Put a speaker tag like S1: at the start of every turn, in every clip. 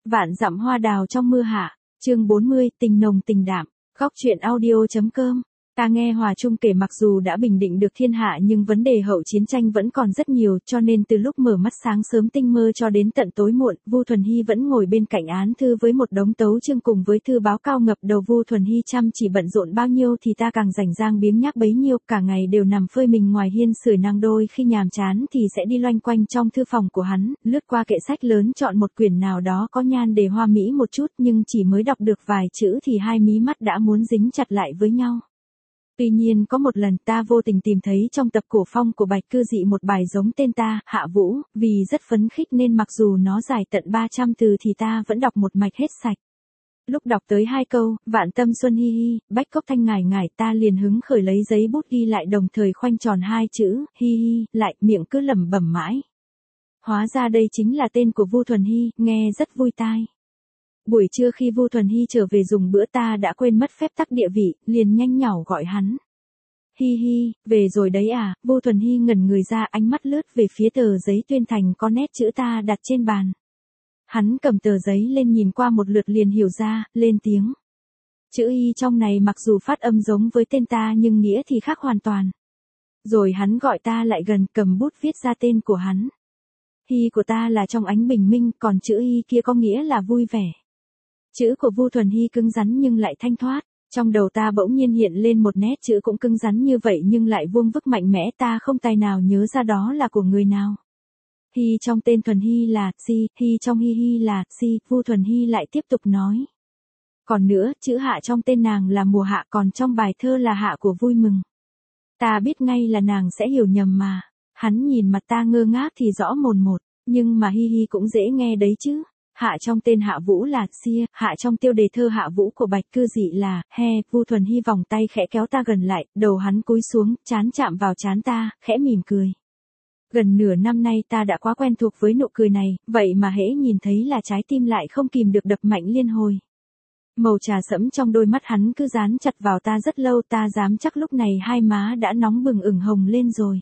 S1: Vạn dặm hoa đào trong mưa hạ, chương 40, tình nồng tình đạm, góc truyện audio.com. Ta nghe Hòa Trung kể mặc dù đã bình định được thiên hạ nhưng vấn đề hậu chiến tranh vẫn còn rất nhiều, cho nên từ lúc mở mắt sáng sớm tinh mơ cho đến tận tối muộn, Vu Thuần Hy vẫn ngồi bên cạnh án thư với một đống tấu chương cùng với thư báo cao ngập đầu. Vu Thuần Hy chăm chỉ bận rộn bao nhiêu thì ta càng rảnh rang biếng nhác bấy nhiêu, cả ngày đều nằm phơi mình ngoài hiên sưởi nắng, đôi khi nhàm chán thì sẽ đi loanh quanh trong thư phòng của hắn, lướt qua kệ sách lớn chọn một quyển nào đó có nhan đề hoa mỹ một chút, nhưng chỉ mới đọc được vài chữ thì hai mí mắt đã muốn dính chặt lại với nhau. Tuy nhiên có một lần ta vô tình tìm thấy trong tập cổ phong của Bạch Cư Dị một bài giống tên ta, Hạ Vũ, vì rất phấn khích nên mặc dù nó dài tận 300 từ thì ta vẫn đọc một mạch hết sạch. Lúc đọc tới 2 câu, vạn tâm xuân hi hi, bách cốc thanh ngải ngải, ta liền hứng khởi lấy giấy bút ghi lại, đồng thời khoanh tròn 2 chữ, hi hi, lại miệng cứ lẩm bẩm mãi. Hóa ra đây chính là tên của Vu Thuần Hy, nghe rất vui tai. Buổi trưa khi Vu Thuần Hy trở về dùng bữa ta đã quên mất phép tắc địa vị, liền nhanh nhỏ gọi hắn. Hi hi, về rồi đấy à? Vu Thuần Hy ngẩn người ra, ánh mắt lướt về phía tờ giấy tuyên thành có nét chữ ta đặt trên bàn. Hắn cầm tờ giấy lên nhìn qua một lượt liền hiểu ra, lên tiếng. Chữ y trong này mặc dù phát âm giống với tên ta nhưng nghĩa thì khác hoàn toàn. Rồi hắn gọi ta lại gần, cầm bút viết ra tên của hắn. Hy của ta là trong ánh bình minh, còn chữ y kia có nghĩa là vui vẻ. Chữ của Vu Thuần Hy cứng rắn nhưng lại thanh thoát, trong đầu ta bỗng nhiên hiện lên một nét chữ cũng cứng rắn như vậy nhưng lại vuông vức mạnh mẽ, ta không tài nào nhớ ra đó là của người nào. Hy trong tên Thuần Hy là si, Hy trong hi hi là si, Vu Thuần Hy lại tiếp tục nói. Còn nữa, chữ Hạ trong tên nàng là mùa hạ, còn trong bài thơ là hạ của vui mừng. Ta biết ngay là nàng sẽ hiểu nhầm mà. Hắn nhìn mặt ta ngơ ngác thì rõ mồn một, nhưng mà hi hi cũng dễ nghe đấy chứ. Hạ trong tên Hạ Vũ là xia, hạ trong tiêu đề thơ Hạ Vũ của Bạch Cư Dị là he. Vu Thuần Hy vòng tay khẽ kéo ta gần lại, đầu hắn cúi xuống, trán chạm vào trán ta, khẽ mỉm cười. Gần nửa năm nay ta đã quá quen thuộc với nụ cười này, vậy mà hễ nhìn thấy là trái tim lại không kìm được đập mạnh liên hồi. Màu trà sẫm trong đôi mắt hắn cứ dán chặt vào ta rất lâu, ta dám chắc lúc này hai má đã nóng bừng ửng hồng lên rồi.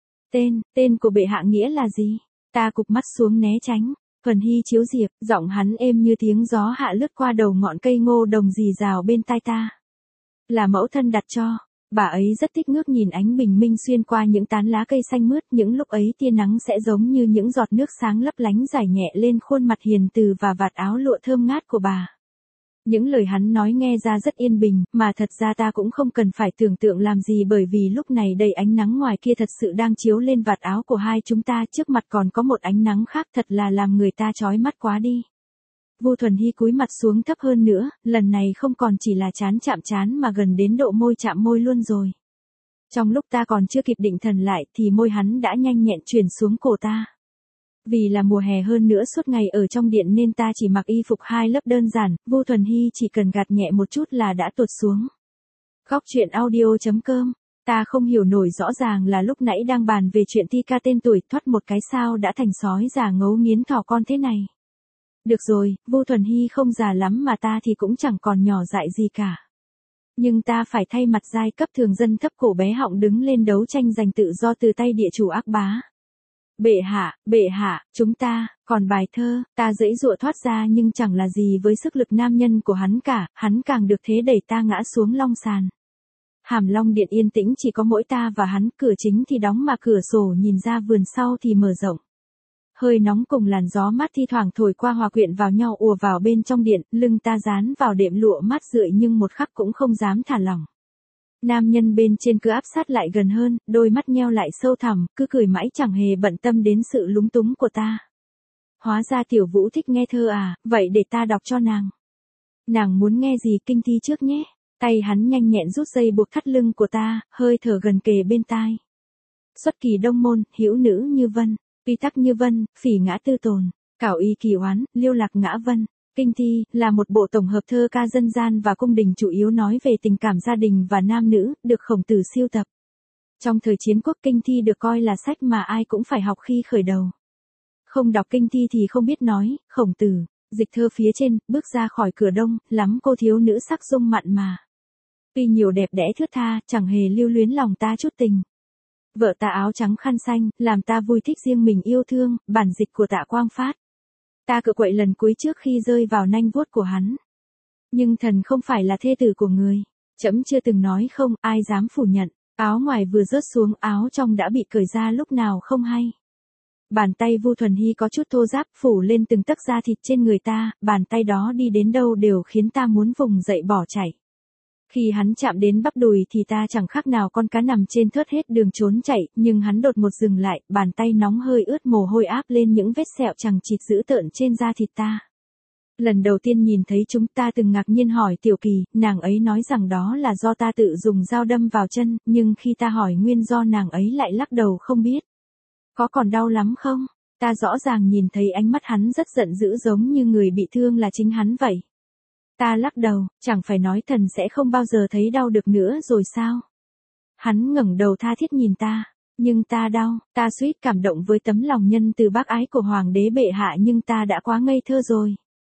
S1: Tên của bệ hạ nghĩa là gì? Ta cụp mắt xuống né tránh. Thuần Hy chiếu diệp, giọng hắn êm như tiếng gió hạ lướt qua đầu ngọn cây ngô đồng rì rào bên tai ta. Là mẫu thân đặt cho. Bà ấy rất thích ngước nhìn ánh bình minh xuyên qua những tán lá cây xanh mướt, những lúc ấy tia nắng sẽ giống như những giọt nước sáng lấp lánh rải nhẹ lên khuôn mặt hiền từ và vạt áo lụa thơm ngát của bà. Những lời hắn nói nghe ra rất yên bình, mà thật ra ta cũng không cần phải tưởng tượng làm gì, bởi vì lúc này đây ánh nắng ngoài kia thật sự đang chiếu lên vạt áo của hai chúng ta, trước mặt còn có một ánh nắng khác, thật là làm người ta chói mắt quá đi. Vu Thuần Hy cúi mặt xuống thấp hơn nữa, lần này không còn chỉ là trán chạm trán mà gần đến độ môi chạm môi luôn rồi. Trong lúc ta còn chưa kịp định thần lại thì môi hắn đã nhanh nhẹn chuyển xuống cổ ta. Vì là mùa hè hơn nữa suốt ngày ở trong điện nên ta chỉ mặc y phục 2 lớp đơn giản, Vu Thuần Hy chỉ cần gạt nhẹ một chút là đã tuột xuống. Góc truyện audio.com. Ta không hiểu nổi, rõ ràng là lúc nãy đang bàn về chuyện thi ca tên tuổi, thoát một cái sao đã thành sói già ngấu nghiến thỏ con thế này. Được rồi, Vu Thuần Hy không già lắm mà ta thì cũng chẳng còn nhỏ dại gì cả. Nhưng ta phải thay mặt giai cấp thường dân thấp cổ bé họng đứng lên đấu tranh giành tự do từ tay địa chủ ác bá. Bệ hạ, chúng ta, còn bài thơ, ta giãy giụa thoát ra nhưng chẳng là gì với sức lực nam nhân của hắn cả, hắn càng được thế đẩy ta ngã xuống long sàn. Hàm Long điện yên tĩnh chỉ có mỗi ta và hắn, cửa chính thì đóng mà cửa sổ nhìn ra vườn sau thì mở rộng. Hơi nóng cùng làn gió mát thi thoảng thổi qua hòa quyện vào nhau ùa vào bên trong điện, lưng ta dán vào đệm lụa mát rượi nhưng một khắc cũng không dám thả lỏng. Nam nhân bên trên cứ áp sát lại gần hơn, đôi mắt nheo lại sâu thẳm, cứ cười mãi chẳng hề bận tâm đến sự lúng túng của ta. Hóa ra Tiểu Vũ thích nghe thơ à, vậy để ta đọc cho nàng. Nàng muốn nghe gì kinh thi trước nhé. Tay hắn nhanh nhẹn rút dây buộc thắt lưng của ta, hơi thở gần kề bên tai. Xuất kỳ đông môn, hữu nữ như vân, tuy tắc như vân, phỉ ngã tư tồn, cảo y kỳ oán, liêu lạc ngã vân. Kinh thi là một bộ tổng hợp thơ ca dân gian và cung đình, chủ yếu nói về tình cảm gia đình và nam nữ, được Khổng Tử sưu tập. Trong thời chiến quốc, kinh thi được coi là sách mà ai cũng phải học khi khởi đầu. Không đọc kinh thi thì không biết nói. Khổng Tử, dịch thơ phía trên, bước ra khỏi cửa đông, lắm cô thiếu nữ sắc dung mặn mà. Tuy nhiều đẹp đẽ thướt tha, chẳng hề lưu luyến lòng ta chút tình. Vợ ta áo trắng khăn xanh, làm ta vui thích riêng mình yêu thương, bản dịch của Tạ Quang Phát. Ta cựa quậy lần cuối trước khi rơi vào nanh vuốt của hắn. Nhưng thần không phải là thê tử của người. Trẫm chưa từng nói không, ai dám phủ nhận. Áo ngoài vừa rớt xuống, áo trong đã bị cởi ra lúc nào không hay. Bàn tay Vu Thuần Hy có chút thô ráp phủ lên từng tấc da thịt trên người ta, bàn tay đó đi đến đâu đều khiến ta muốn vùng dậy bỏ chạy. Khi hắn chạm đến bắp đùi thì ta chẳng khác nào con cá nằm trên thớt hết đường trốn chạy, nhưng hắn đột ngột dừng lại, bàn tay nóng hơi ướt mồ hôi áp lên những vết sẹo chằng chịt dữ tợn trên da thịt ta. Lần đầu tiên nhìn thấy chúng ta từng ngạc nhiên hỏi Tiểu Kỳ, nàng ấy nói rằng đó là do ta tự dùng dao đâm vào chân, nhưng khi ta hỏi nguyên do nàng ấy lại lắc đầu không biết. Có còn đau lắm không? Ta rõ ràng nhìn thấy ánh mắt hắn rất giận dữ giống như người bị thương là chính hắn vậy. Ta lắc đầu, chẳng phải nói thần sẽ không bao giờ thấy đau được nữa rồi sao? Hắn ngẩng đầu tha thiết nhìn ta, nhưng ta đau, ta suýt cảm động với tấm lòng nhân từ bác ái của hoàng đế bệ hạ nhưng ta đã quá ngây thơ rồi.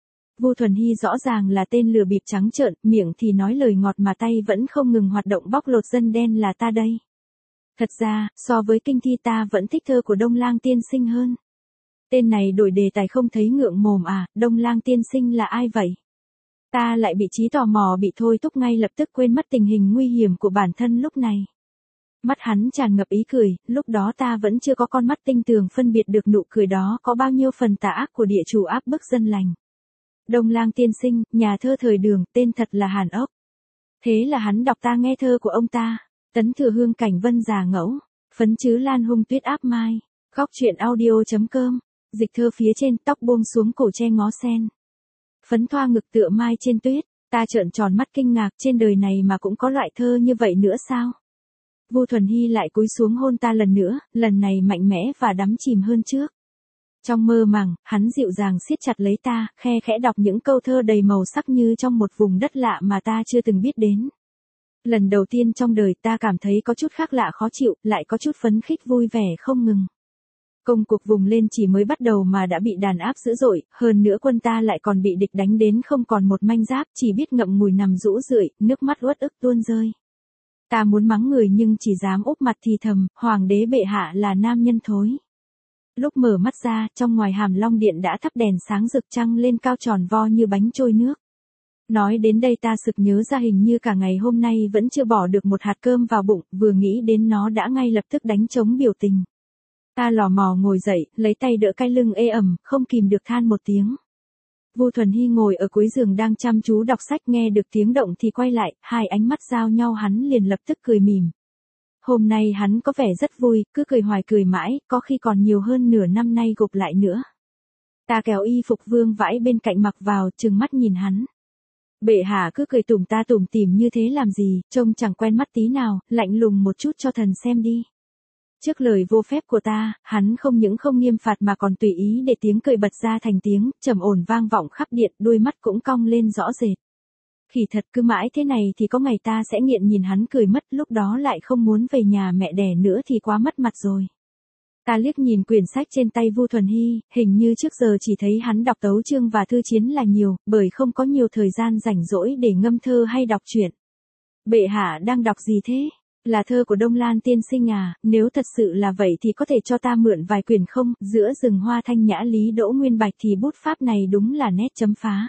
S1: Vu Thuần Hy rõ ràng là tên lừa bịp trắng trợn, miệng thì nói lời ngọt mà tay vẫn không ngừng hoạt động bóc lột dân đen là ta đây. Thật ra, so với kinh thi ta vẫn thích thơ của Đông Lang tiên sinh hơn. Tên này đổi đề tài không thấy ngượng mồm à, Đông Lang tiên sinh là ai vậy? Ta lại bị trí tò mò bị thôi thúc ngay lập tức quên mất tình hình nguy hiểm của bản thân lúc này. Mắt hắn tràn ngập ý cười, lúc đó ta vẫn chưa có con mắt tinh tường phân biệt được nụ cười đó có bao nhiêu phần tà ác của địa chủ áp bức dân lành. Đông Lang tiên sinh, nhà thơ thời Đường, tên thật là Hàn Ốc. Thế là hắn đọc ta nghe thơ của ông ta. Tấn Thừa Hương Cảnh Vân Già Ngẫu, Phấn Chứ Lan Hung Tuyết Áp Mai, Góc Truyện Audio.com, dịch thơ phía trên tóc buông xuống cổ che ngó sen. Phấn thoa ngực tựa mai trên tuyết, ta trợn tròn mắt kinh ngạc trên đời này mà cũng có loại thơ như vậy nữa sao? Vu Thuần Hy lại cúi xuống hôn ta lần nữa, lần này mạnh mẽ và đắm chìm hơn trước. Trong mơ màng, hắn dịu dàng siết chặt lấy ta, khe khẽ đọc những câu thơ đầy màu sắc như trong một vùng đất lạ mà ta chưa từng biết đến. Lần đầu tiên trong đời ta cảm thấy có chút khác lạ khó chịu, lại có chút phấn khích vui vẻ không ngừng. Công cuộc vùng lên chỉ mới bắt đầu mà đã bị đàn áp dữ dội, hơn nữa quân ta lại còn bị địch đánh đến không còn một manh giáp, chỉ biết ngậm ngùi nằm rũ rượi, nước mắt uất ức tuôn rơi. Ta muốn mắng người nhưng chỉ dám úp mặt thì thầm, hoàng đế bệ hạ là nam nhân thối. Lúc mở mắt ra, trong ngoài Hàm Long Điện đã thắp đèn sáng rực trăng lên cao tròn vo như bánh trôi nước. Nói đến đây ta sực nhớ ra hình như cả ngày hôm nay vẫn chưa bỏ được một hạt cơm vào bụng, vừa nghĩ đến nó đã ngay lập tức đánh trống biểu tình. Ta lò mò ngồi dậy, lấy tay đỡ cái lưng ê ẩm, không kìm được than một tiếng. Vu Thuần Hy ngồi ở cuối giường đang chăm chú đọc sách nghe được tiếng động thì quay lại, hai ánh mắt giao nhau hắn liền lập tức cười mỉm. Hôm nay hắn có vẻ rất vui, cứ cười hoài cười mãi, có khi còn nhiều hơn nửa năm nay gộp lại nữa. Ta kéo y phục vương vãi bên cạnh mặc vào, trừng mắt nhìn hắn. Bệ hạ cứ cười tủm ta tủm tỉm như thế làm gì, trông chẳng quen mắt tí nào, lạnh lùng một chút cho thần xem đi. Trước lời vô phép của ta, hắn không những không nghiêm phạt mà còn tùy ý để tiếng cười bật ra thành tiếng, trầm ổn vang vọng khắp điện, đôi mắt cũng cong lên rõ rệt. Khỉ thật cứ mãi thế này thì có ngày ta sẽ nghiện nhìn hắn cười mất, lúc đó lại không muốn về nhà mẹ đẻ nữa thì quá mất mặt rồi. Ta liếc nhìn quyển sách trên tay Vu Thuần Hy, hình như trước giờ chỉ thấy hắn đọc tấu chương và thư chiến là nhiều, bởi không có nhiều thời gian rảnh rỗi để ngâm thơ hay đọc truyện. Bệ hạ đang đọc gì thế? Là thơ của Đông Lan tiên sinh à, nếu thật sự là vậy thì có thể cho ta mượn vài quyển không? Giữa rừng hoa thanh nhã Lý Đỗ Nguyên Bạch thì bút pháp này đúng là nét chấm phá.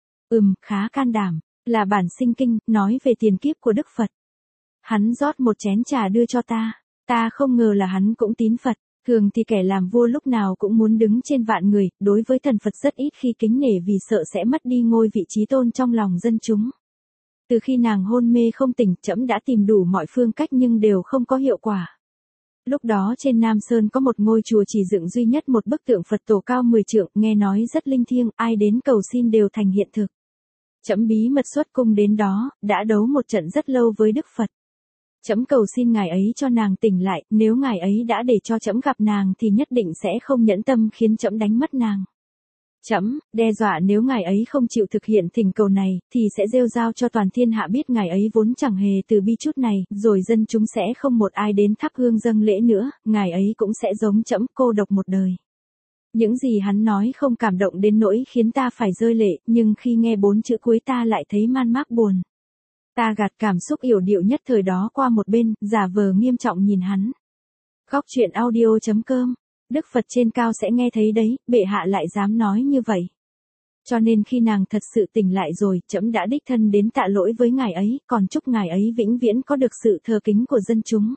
S1: Khá can đảm, là bản sinh kinh, nói về tiền kiếp của Đức Phật. Hắn rót một chén trà đưa cho ta. Ta không ngờ là hắn cũng tín Phật. Thường thì kẻ làm vua lúc nào cũng muốn đứng trên vạn người, đối với thần Phật rất ít khi kính nể vì sợ sẽ mất đi ngôi vị trí tôn trong lòng dân chúng. Từ khi nàng hôn mê không tỉnh, trẫm đã tìm đủ mọi phương cách nhưng đều không có hiệu quả. Lúc đó trên Nam Sơn có một ngôi chùa chỉ dựng duy nhất một bức tượng Phật tổ cao 10 trượng, nghe nói rất linh thiêng, ai đến cầu xin đều thành hiện thực. Trẫm bí mật xuất cung đến đó, đã đấu một trận rất lâu với Đức Phật. Trẫm cầu xin ngài ấy cho nàng tỉnh lại, nếu ngài ấy đã để cho trẫm gặp nàng thì nhất định sẽ không nhẫn tâm khiến trẫm đánh mất nàng. Trẫm đe dọa nếu ngài ấy không chịu thực hiện thỉnh cầu này, thì sẽ rêu rao cho toàn thiên hạ biết ngài ấy vốn chẳng hề từ bi chút này, rồi dân chúng sẽ không một ai đến thắp hương dâng lễ nữa, ngài ấy cũng sẽ giống trẫm cô độc một đời. Những gì hắn nói không cảm động đến nỗi khiến ta phải rơi lệ, nhưng khi nghe 4 chữ cuối ta lại thấy man mác buồn. Ta gạt cảm xúc yểu điệu nhất thời đó qua một bên, giả vờ nghiêm trọng nhìn hắn. Góc Truyện Audio.com Đức Phật trên cao sẽ nghe thấy đấy, bệ hạ lại dám nói như vậy. Cho nên khi nàng thật sự tỉnh lại rồi, trẫm đã đích thân đến tạ lỗi với ngài ấy, còn chúc ngài ấy vĩnh viễn có được sự thờ kính của dân chúng.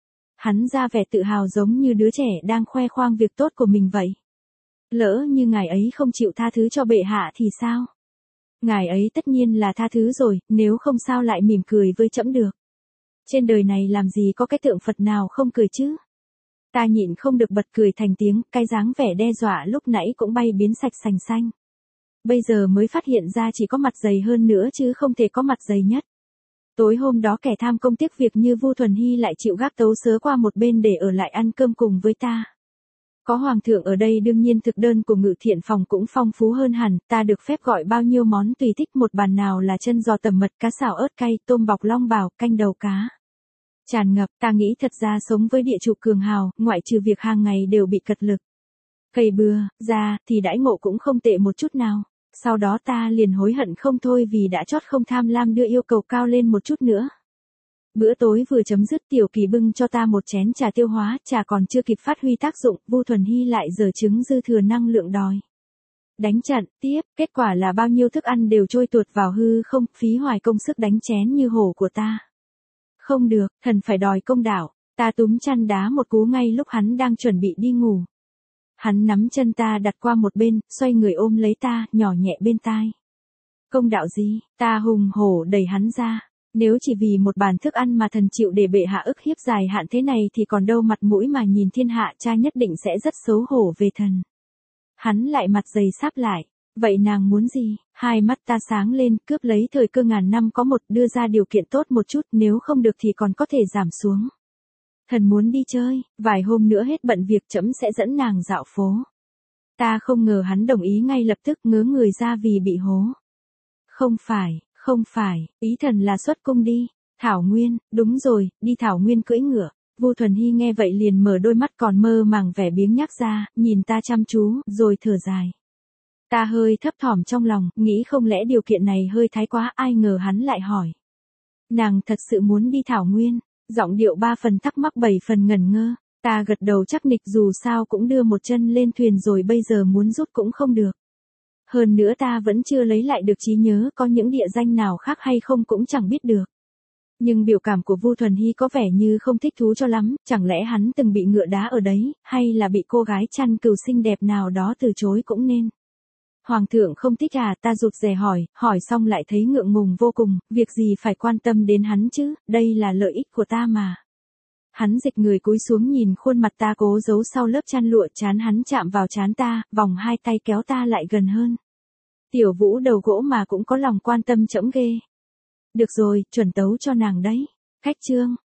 S1: Hắn ra vẻ tự hào giống như đứa trẻ đang khoe khoang việc tốt của mình vậy. Lỡ như ngài ấy không chịu tha thứ cho bệ hạ thì sao? Ngài ấy tất nhiên là tha thứ rồi, nếu không sao lại mỉm cười với trẫm được. Trên đời này làm gì có cái tượng Phật nào không cười chứ? Ta nhịn không được bật cười thành tiếng, cái dáng vẻ đe dọa lúc nãy cũng bay biến sạch sành xanh. Bây giờ mới phát hiện ra chỉ có mặt dày hơn nữa chứ không thể có mặt dày nhất. Tối hôm đó kẻ tham công tiếc việc như Vu Thuần Hy lại chịu gác tấu sớ qua một bên để ở lại ăn cơm cùng với ta. Có hoàng thượng ở đây đương nhiên thực đơn của Ngự Thiện phòng cũng phong phú hơn hẳn, ta được phép gọi bao nhiêu món tùy thích, một bàn nào là chân giò tẩm mật, cá xào ớt cay, tôm bọc long bào, canh đầu cá. Tràn ngập, ta nghĩ thật ra sống với địa chủ cường hào, ngoại trừ việc hàng ngày đều bị cật lực cày bừa ra, thì đãi ngộ cũng không tệ một chút nào. Sau đó ta liền hối hận không thôi vì đã chót không tham lam đưa yêu cầu cao lên một chút nữa. Bữa tối vừa chấm dứt, Tiểu Kỳ bưng cho ta một chén trà tiêu hóa, trà còn chưa kịp phát huy tác dụng, Vu Thuần Hy lại giở trứng dư thừa năng lượng đòi đánh trận tiếp, kết quả là bao nhiêu thức ăn đều trôi tuột vào hư không, phí hoài công sức đánh chén như hổ của ta. Không được, thần phải đòi công đạo, ta túm chăn đá một cú ngay lúc hắn đang chuẩn bị đi ngủ. Hắn nắm chân ta đặt qua một bên, xoay người ôm lấy ta, nhỏ nhẹ bên tai. Công đạo gì? Ta hùng hổ đẩy hắn ra. Nếu chỉ vì một bàn thức ăn mà thần chịu để bệ hạ ức hiếp dài hạn thế này thì còn đâu mặt mũi mà nhìn thiên hạ, cha nhất định sẽ rất xấu hổ về thần. Hắn lại mặt dày sáp lại. Vậy nàng muốn gì? Hai mắt ta sáng lên, cướp lấy thời cơ ngàn năm có một, đưa ra điều kiện tốt một chút, nếu không được thì còn có thể giảm xuống. Thần muốn đi chơi, vài hôm nữa hết bận việc trẫm sẽ dẫn nàng dạo phố. Ta không ngờ hắn đồng ý ngay lập tức, ngớ người ra vì bị hố. Không phải, ý thần là xuất cung đi. Thảo Nguyên, đúng rồi, đi Thảo Nguyên cưỡi ngựa. Vu Thuần Hy nghe vậy liền mở đôi mắt còn mơ màng vẻ biếng nhác ra, nhìn ta chăm chú, rồi thở dài. Ta hơi thấp thỏm trong lòng, nghĩ không lẽ điều kiện này hơi thái quá, ai ngờ hắn lại hỏi. Nàng thật sự muốn đi Thảo Nguyên? Giọng điệu 3 phần thắc mắc 7 phần ngẩn ngơ. Ta gật đầu chắc nịch, dù sao cũng đưa một chân lên thuyền rồi, bây giờ muốn rút cũng không được. Hơn nữa ta vẫn chưa lấy lại được trí nhớ, có những địa danh nào khác hay không cũng chẳng biết được. Nhưng biểu cảm của Vu Thuần Hy có vẻ như không thích thú cho lắm, chẳng lẽ hắn từng bị ngựa đá ở đấy, hay là bị cô gái chăn cừu xinh đẹp nào đó từ chối cũng nên. Hoàng thượng không thích à? Ta rụt rè hỏi xong lại thấy ngượng ngùng vô cùng, việc gì phải quan tâm đến hắn chứ, đây là lợi ích của ta mà. Hắn dịch người cúi xuống nhìn khuôn mặt ta cố giấu sau lớp chăn lụa, trán hắn chạm vào trán ta, vòng hai tay kéo ta lại gần hơn. Tiểu Vũ đầu gỗ mà cũng có lòng quan tâm trẫm ghê. Được rồi, chuẩn tấu cho nàng đấy. Khách trương,